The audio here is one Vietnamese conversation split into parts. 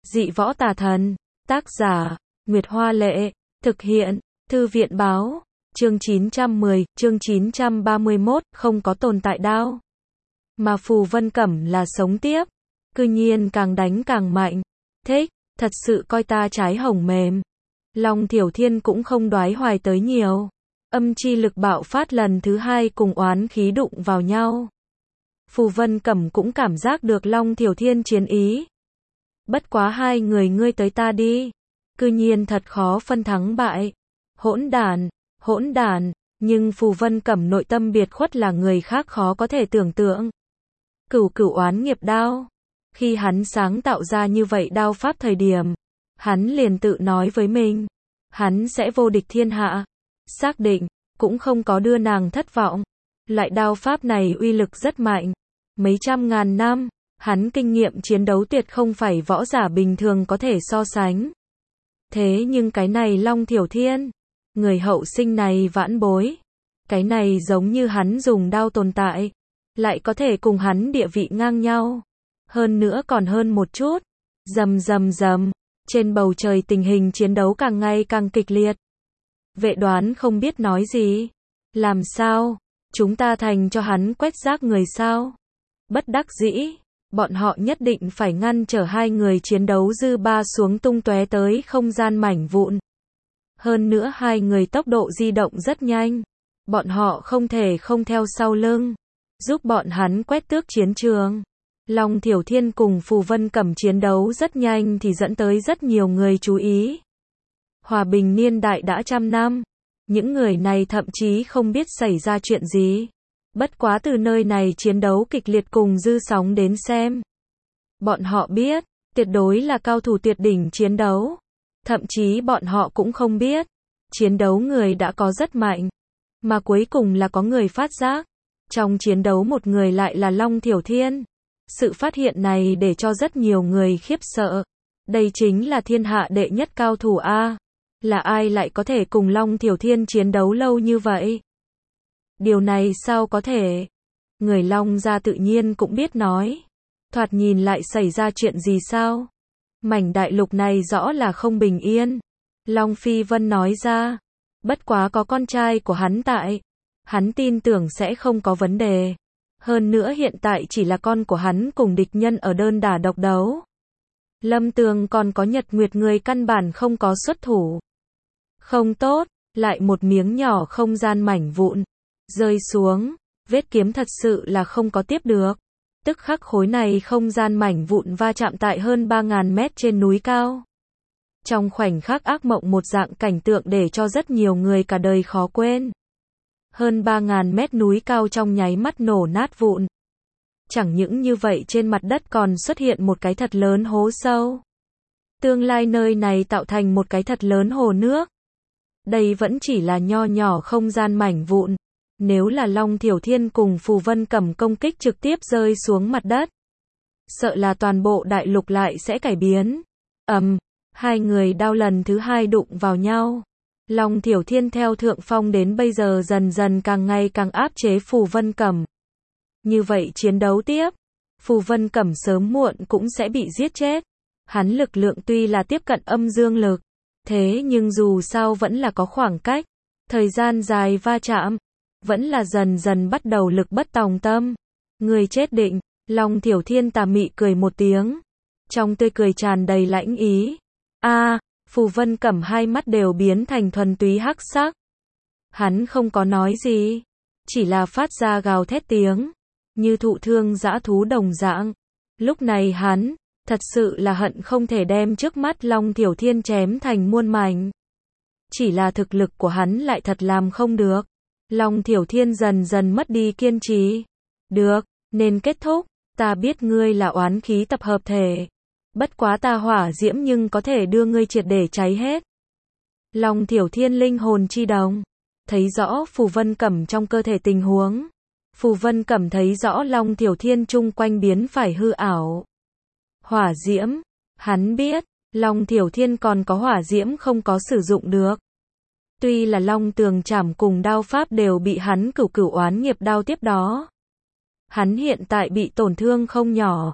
Dị võ tà thần. Tác giả, Nguyệt Hoa Lệ. Thực hiện, Thư viện Báo. Chương 910, chương 931, không có tồn tại đao. Mà Phù Vân Cẩm là sống tiếp. Cư nhiên càng đánh càng mạnh. Thích, thật sự coi ta trái hồng mềm. Long Thiểu Thiên cũng không đoái hoài tới nhiều. Âm chi lực bạo phát lần thứ hai cùng oán khí đụng vào nhau. Phù Vân Cẩm cũng cảm giác được Long Thiểu Thiên chiến ý. Bất quá hai người ngươi tới ta đi. Cư nhiên thật khó phân thắng bại. Hỗn đản, nhưng Phù Vân Cẩm nội tâm biệt khuất là người khác khó có thể tưởng tượng. Cửu oán nghiệp đao. Khi hắn sáng tạo ra như vậy đao pháp thời điểm, hắn liền tự nói với mình, hắn sẽ vô địch thiên hạ. Xác định, cũng không có đưa nàng thất vọng. Loại đao pháp này uy lực rất mạnh. Mấy trăm ngàn năm, hắn kinh nghiệm chiến đấu tuyệt không phải võ giả bình thường có thể so sánh. Thế nhưng cái này Long Thiểu Thiên, người hậu sinh này vãn bối, cái này giống như hắn dùng đao tồn tại, lại có thể cùng hắn địa vị ngang nhau. Hơn nữa còn hơn một chút. Rầm rầm rầm, trên bầu trời tình hình chiến đấu càng ngày càng kịch liệt. Vệ Đoán không biết nói gì. Làm sao? Chúng ta thành cho hắn quét rác người sao? Bất đắc dĩ, bọn họ nhất định phải ngăn trở hai người chiến đấu dư ba xuống tung tóe tới không gian mảnh vụn. Hơn nữa hai người tốc độ di động rất nhanh. Bọn họ không thể không theo sau lưng, giúp bọn hắn quét tước chiến trường. Long Thiểu Thiên cùng Phù Vân Cẩm chiến đấu rất nhanh thì dẫn tới rất nhiều người chú ý. Hòa bình niên đại đã 100 năm. Những người này thậm chí không biết xảy ra chuyện gì. Bất quá từ nơi này chiến đấu kịch liệt cùng dư sóng đến xem. Bọn họ biết, tuyệt đối là cao thủ tuyệt đỉnh chiến đấu. Thậm chí bọn họ cũng không biết, chiến đấu người đã có rất mạnh. Mà cuối cùng là có người phát giác. Trong chiến đấu một người lại là Long Thiểu Thiên. Sự phát hiện này để cho rất nhiều người khiếp sợ. Đây chính là thiên hạ đệ nhất cao thủ A. Là ai lại có thể cùng Long Thiểu Thiên chiến đấu lâu như vậy? Điều này sao có thể? Người Long gia tự nhiên cũng biết nói. Thoạt nhìn lại xảy ra chuyện gì sao? Mảnh đại lục này rõ là không bình yên. Long Phi Vân nói ra. Bất quá có con trai của hắn tại. Hắn tin tưởng sẽ không có vấn đề. Hơn nữa hiện tại chỉ là con của hắn cùng địch nhân ở đơn đả độc đấu. Lâm Tường còn có Nhật Nguyệt người căn bản không có xuất thủ. Không tốt, lại một miếng nhỏ không gian mảnh vụn. Rơi xuống, vết kiếm thật sự là không có tiếp được. Tức khắc khối này không gian mảnh vụn va chạm tại hơn 3.000 mét trên núi cao. Trong khoảnh khắc ác mộng một dạng cảnh tượng để cho rất nhiều người cả đời khó quên. Hơn 3.000 mét núi cao trong nháy mắt nổ nát vụn. Chẳng những như vậy trên mặt đất còn xuất hiện một cái thật lớn hố sâu. Tương lai nơi này tạo thành một cái thật lớn hồ nước. Đây vẫn chỉ là nho nhỏ không gian mảnh vụn. Nếu là Long Thiểu Thiên cùng Phù Vân Cẩm công kích trực tiếp rơi xuống mặt đất, sợ là toàn bộ đại lục lại sẽ cải biến. Hai người đao lần thứ hai đụng vào nhau. Long Thiểu Thiên theo thượng phong đến bây giờ dần dần càng ngày càng áp chế Phù Vân Cẩm. Như vậy chiến đấu tiếp, Phù Vân Cẩm sớm muộn cũng sẽ bị giết chết. Hắn lực lượng tuy là tiếp cận âm dương lực, thế nhưng dù sao vẫn là có khoảng cách. Thời gian dài va chạm, vẫn là dần dần bắt đầu lực bất tòng tâm. Người chết định. Long Thiểu Thiên tà mị cười một tiếng. Trong tươi cười tràn đầy lãnh ý. Phù Vân Cẩm hai mắt đều biến thành thuần túy hắc sắc. Hắn không có nói gì, chỉ là phát ra gào thét tiếng, như thụ thương dã thú đồng dạng. Lúc này hắn, thật sự là hận không thể đem trước mắt Long Thiểu Thiên chém thành muôn mảnh. Chỉ là thực lực của hắn lại thật làm không được. Long Thiểu Thiên dần dần mất đi kiên trì. Được, nên kết thúc, ta biết ngươi là oán khí tập hợp thể. Bất quá ta hỏa diễm nhưng có thể đưa ngươi triệt để cháy hết. Long Thiểu Thiên linh hồn chi đồng. Thấy rõ Phù Vân Cẩm trong cơ thể tình huống. Phù Vân Cẩm thấy rõ Long Thiểu Thiên chung quanh biến phải hư ảo. Hỏa diễm. Hắn biết, Long Thiểu Thiên còn có hỏa diễm không có sử dụng được. Tuy là Long Tường Trảm cùng đao pháp đều bị hắn cửu oán nghiệp đao tiếp đó. Hắn hiện tại bị tổn thương không nhỏ.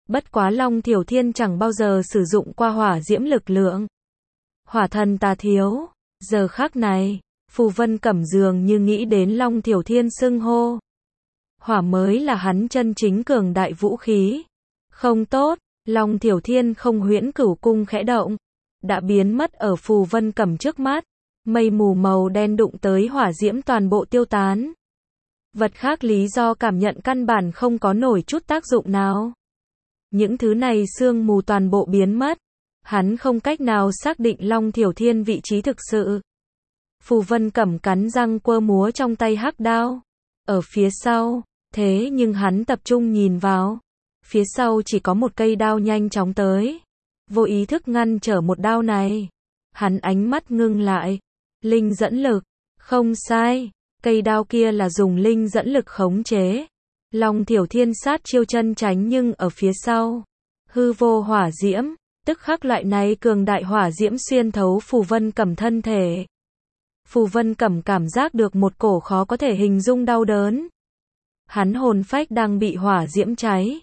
Bất quá Long Thiểu Thiên chẳng bao giờ sử dụng qua hỏa diễm lực lượng. Hỏa thần tà thiếu. Giờ khắc này, Phù Vân Cẩm dường như nghĩ đến Long Thiểu Thiên xưng hô. Hỏa mới là hắn chân chính cường đại vũ khí. Không tốt, Long Thiểu Thiên không huyễn cửu cung khẽ động. Đã biến mất ở Phù Vân Cẩm trước mắt. Mây mù màu đen đụng tới hỏa diễm toàn bộ tiêu tán. Vật khác lý do cảm nhận căn bản không có nổi chút tác dụng nào. Những thứ này sương mù toàn bộ biến mất. Hắn không cách nào xác định Long Thiểu Thiên vị trí thực sự. Phù Vân Cẩm cắn răng quơ múa trong tay hắc đao. Ở phía sau, thế nhưng hắn tập trung nhìn vào. Phía sau chỉ có một cây đao nhanh chóng tới. Vô ý thức ngăn trở một đao này. Hắn ánh mắt ngưng lại. Linh dẫn lực. Không sai. Cây đao kia là dùng linh dẫn lực khống chế. Long Thiểu Thiên sát chiêu chân tránh nhưng ở phía sau. Hư vô hỏa diễm. Tức khắc loại này cường đại hỏa diễm xuyên thấu Phù Vân Cẩm thân thể. Phù Vân Cẩm cảm giác được một cổ khó có thể hình dung đau đớn. Hắn hồn phách đang bị hỏa diễm cháy.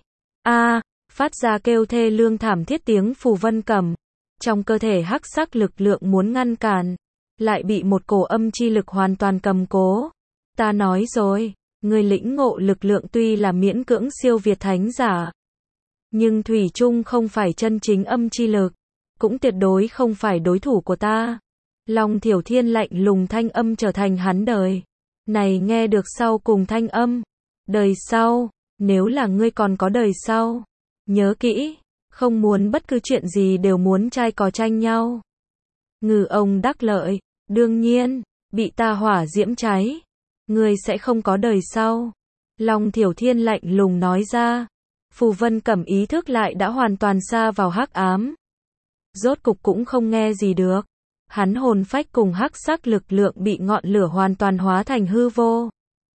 Phát ra kêu thê lương thảm thiết tiếng Phù Vân Cẩm. Trong cơ thể hắc sắc lực lượng muốn ngăn cản. Lại bị một cổ âm chi lực hoàn toàn cầm cố. Ta nói rồi, người lĩnh ngộ lực lượng tuy là miễn cưỡng siêu việt thánh giả. Nhưng thủy chung không phải chân chính âm chi lực. Cũng tuyệt đối không phải đối thủ của ta. Long Thiểu Thiên lạnh lùng thanh âm trở thành hắn đời. Này nghe được sau cùng thanh âm. Đời sau, nếu là ngươi còn có đời sau. Nhớ kỹ, không muốn bất cứ chuyện gì đều muốn trai cò tranh nhau. Ngư ông đắc lợi, đương nhiên, bị ta hỏa diễm cháy. Ngươi sẽ không có đời sau. Long Thiểu Thiên lạnh lùng nói ra. Phù Vân Cẩm ý thức lại đã hoàn toàn xa vào hắc ám. Rốt cục cũng không nghe gì được. Hắn hồn phách cùng hắc sắc lực lượng bị ngọn lửa hoàn toàn hóa thành hư vô.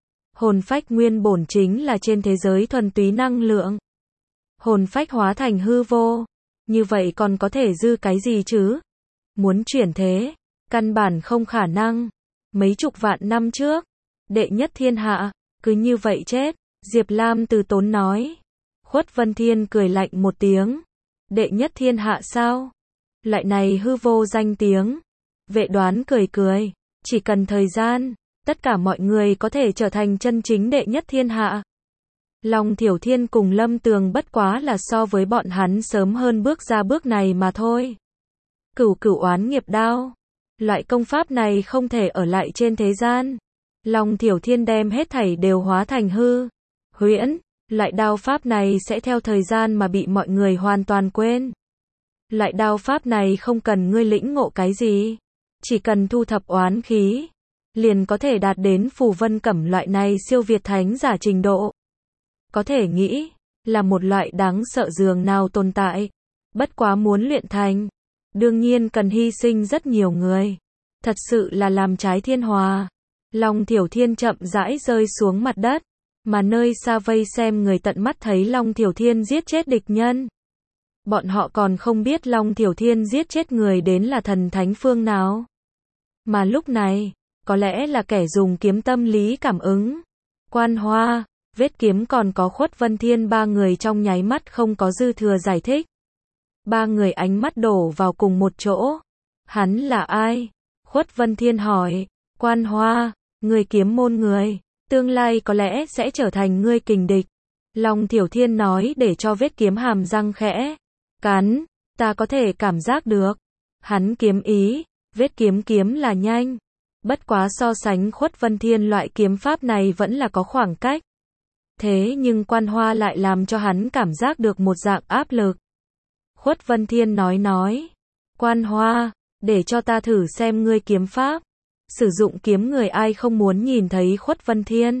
Hồn phách nguyên bổn chính là trên thế giới thuần túy năng lượng. Hồn phách hóa thành hư vô. Như vậy còn có thể dư cái gì chứ? Muốn chuyển thế, căn bản không khả năng. Mấy chục vạn năm trước, đệ nhất thiên hạ, cứ như vậy chết. Diệp Lam từ tốn nói. Khuất Vân Thiên cười lạnh một tiếng. Đệ nhất thiên hạ sao? Loại này hư vô danh tiếng. Vệ Đoán cười cười. Chỉ cần thời gian, tất cả mọi người có thể trở thành chân chính đệ nhất thiên hạ. Long Thiểu Thiên cùng Lâm Tường bất quá là so với bọn hắn sớm hơn bước ra bước này mà thôi. Cửu cửu oán nghiệp đao. Loại công pháp này không thể ở lại trên thế gian. Long Thiểu Thiên đem hết thảy đều hóa thành hư. Huyễn. Loại đao pháp này sẽ theo thời gian mà bị mọi người hoàn toàn quên. Loại đao pháp này không cần ngươi lĩnh ngộ cái gì. Chỉ cần thu thập oán khí. Liền có thể đạt đến Phù Vân Cẩm loại này siêu việt thánh giả trình độ. Có thể nghĩ, là một loại đáng sợ dường nào tồn tại. Bất quá muốn luyện thành. Đương nhiên cần hy sinh rất nhiều người. Thật sự là làm trái thiên hòa. Long Thiểu Thiên chậm rãi rơi xuống mặt đất. Mà nơi xa vây xem người tận mắt thấy Long Thiểu Thiên giết chết địch nhân. Bọn họ còn không biết Long Thiểu Thiên giết chết người đến là thần thánh phương nào. Mà lúc này, có lẽ là kẻ dùng kiếm tâm lý cảm ứng. Quan Hoa, Vết Kiếm còn có Khuất Vân Thiên ba người trong nháy mắt không có dư thừa giải thích. Ba người ánh mắt đổ vào cùng một chỗ. Hắn là ai? Khuất Vân Thiên hỏi. Quan Hoa, người kiếm môn người. Tương lai có lẽ sẽ trở thành ngươi kình địch. Long Thiểu Thiên nói để cho Vết Kiếm hàm răng khẽ cắn. Ta có thể cảm giác được. Hắn kiếm ý. Vết kiếm là nhanh. Bất quá so sánh Khuất Vân Thiên loại kiếm pháp này vẫn là có khoảng cách. Thế nhưng Quan Hoa lại làm cho hắn cảm giác được một dạng áp lực. Khuất Vân Thiên nói. Quan Hoa, để cho ta thử xem ngươi kiếm pháp. Sử dụng kiếm người ai không muốn nhìn thấy Khuất Vân Thiên.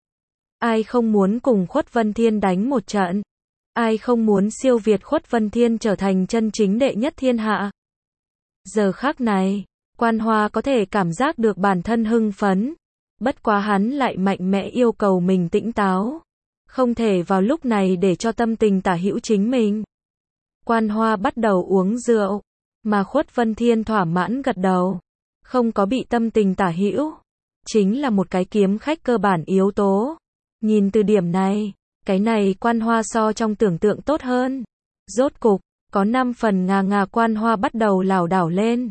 Ai không muốn cùng Khuất Vân Thiên đánh một trận. Ai không muốn siêu việt Khuất Vân Thiên trở thành chân chính đệ nhất thiên hạ. Giờ khắc này, Quan Hoa có thể cảm giác được bản thân hưng phấn. Bất quá hắn lại mạnh mẽ yêu cầu mình tĩnh táo. Không thể vào lúc này để cho tâm tình tả hữu chính mình. Quan Hoa bắt đầu uống rượu. Mà Khuất Vân Thiên thỏa mãn gật đầu. Không có bị tâm tình tả hữu. Chính là một cái kiếm khách cơ bản yếu tố. Nhìn từ điểm này, Cái này quan hoa so trong tưởng tượng tốt hơn. Rốt cục, có 5 phần ngà quan hoa bắt đầu lảo đảo lên.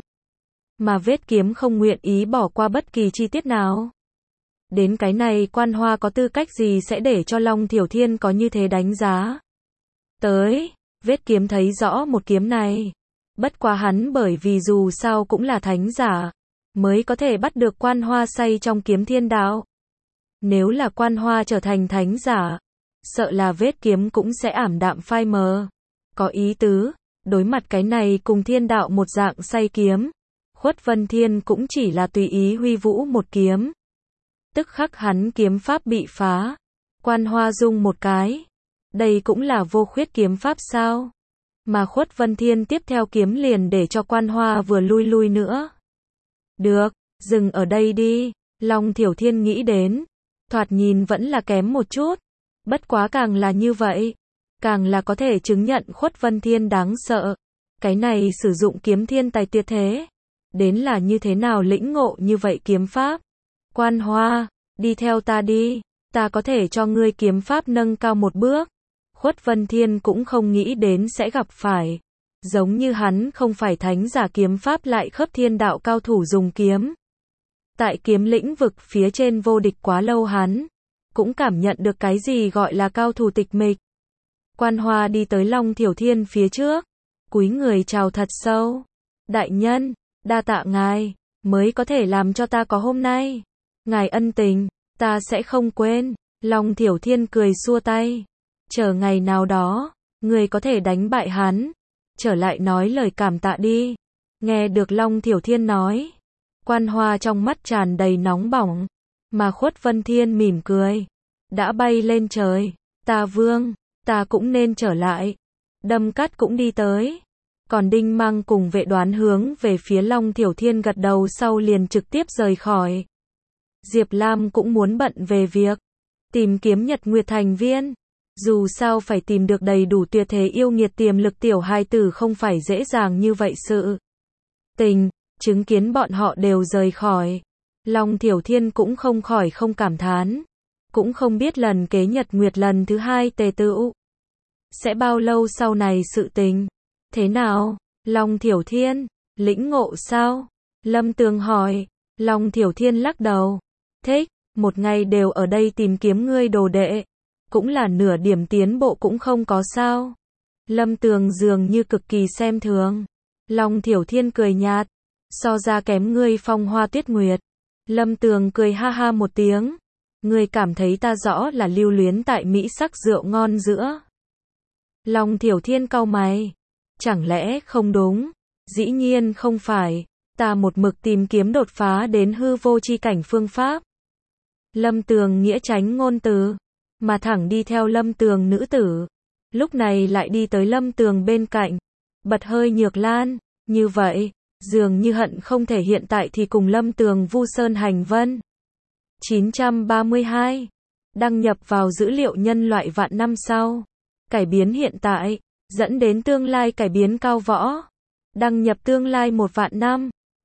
Mà vết kiếm không nguyện ý bỏ qua bất kỳ chi tiết nào. Đến cái này quan hoa có tư cách gì sẽ để cho Long Thiểu Thiên có như thế đánh giá. Tới, vết kiếm thấy rõ một kiếm này. Bất quá hắn bởi vì dù sao cũng là thánh giả, mới có thể bắt được quan hoa say trong kiếm thiên đạo. Nếu là quan hoa trở thành thánh giả, sợ là vết kiếm cũng sẽ ảm đạm phai mờ. Có ý tứ, đối mặt cái này cùng thiên đạo một dạng say kiếm, Khuất Vân Thiên cũng chỉ là tùy ý huy vũ một kiếm. Tức khắc hắn kiếm pháp bị phá, quan hoa rung một cái. Đây cũng là vô khuyết kiếm pháp sao? Mà Khuất Vân Thiên tiếp theo kiếm liền để cho quan hoa vừa lui nữa. Được, dừng ở đây đi, Long Thiểu Thiên nghĩ đến. Thoạt nhìn vẫn là kém một chút. Bất quá càng là như vậy, càng là có thể chứng nhận Khuất Vân Thiên đáng sợ. Cái này sử dụng kiếm thiên tài tuyệt thế. Đến là như thế nào lĩnh ngộ như vậy kiếm pháp. Quan hoa, đi theo ta đi, ta có thể cho ngươi kiếm pháp nâng cao một bước. Khuất Vân Thiên cũng không nghĩ đến sẽ gặp phải. Giống như hắn không phải thánh giả kiếm pháp lại khớp thiên đạo cao thủ dùng kiếm. Tại kiếm lĩnh vực phía trên vô địch quá lâu hắn cũng cảm nhận được cái gì gọi là cao thủ tịch mịch. Quan hoa đi tới Long Thiểu Thiên phía trước, cúi người chào thật sâu. Đại nhân, đa tạ ngài, mới có thể làm cho ta có hôm nay. Ngài ân tình, ta sẽ không quên. Long Thiểu Thiên cười xua tay. Chờ ngày nào đó, người có thể đánh bại hắn. Trở lại nói lời cảm tạ đi. Nghe được Long Thiểu Thiên nói. Quan hoa trong mắt tràn đầy nóng bỏng. Mà Khuất Vân Thiên mỉm cười. Đã bay lên trời. Ta vương, ta cũng nên trở lại. Đâm Cát cũng đi tới. Còn Đinh Mang cùng vệ đoán hướng về phía Long Thiểu Thiên gật đầu sau liền trực tiếp rời khỏi. Diệp Lam cũng muốn bận về việc tìm kiếm Nhật Nguyệt thành viên. Dù sao phải tìm được đầy đủ tuyệt thế yêu nghiệt tiềm lực tiểu hài tử không phải dễ dàng như vậy sự tình. Chứng kiến bọn họ đều rời khỏi. Long Thiểu Thiên cũng không khỏi không cảm thán. Cũng không biết lần kế Nhật Nguyệt lần thứ 2 tề tựu sẽ bao lâu sau này sự tình. Thế nào? Long Thiểu Thiên, lĩnh ngộ sao? Lâm Tường hỏi. Long Thiểu Thiên lắc đầu. Thích, một ngày đều ở đây tìm kiếm ngươi đồ đệ. Cũng là nửa điểm tiến bộ cũng không có sao. Lâm Tường dường như cực kỳ xem thường. Long Thiểu Thiên cười nhạt. So ra kém ngươi Phong Hoa Tuyết Nguyệt. Lâm Tường cười ha ha một tiếng. Ngươi cảm thấy ta rõ là lưu luyến tại mỹ sắc rượu ngon giữa. Long Thiểu Thiên cau mày. Chẳng lẽ không đúng? Dĩ nhiên không phải. Ta một mực tìm kiếm đột phá đến hư vô chi cảnh phương pháp. Lâm Tường nghĩa tránh ngôn từ. Mà thẳng đi theo Lâm Tường nữ tử. Lúc này lại đi tới Lâm Tường bên cạnh. Bật hơi Nhược Lan. Như vậy, dường như hận không thể hiện tại thì cùng Lâm Tường vu sơn hành vân. 932. Đăng nhập vào dữ liệu nhân loại vạn năm sau. Cải biến hiện tại, dẫn đến tương lai cải biến cao võ. Đăng nhập tương lai 1 vạn năm.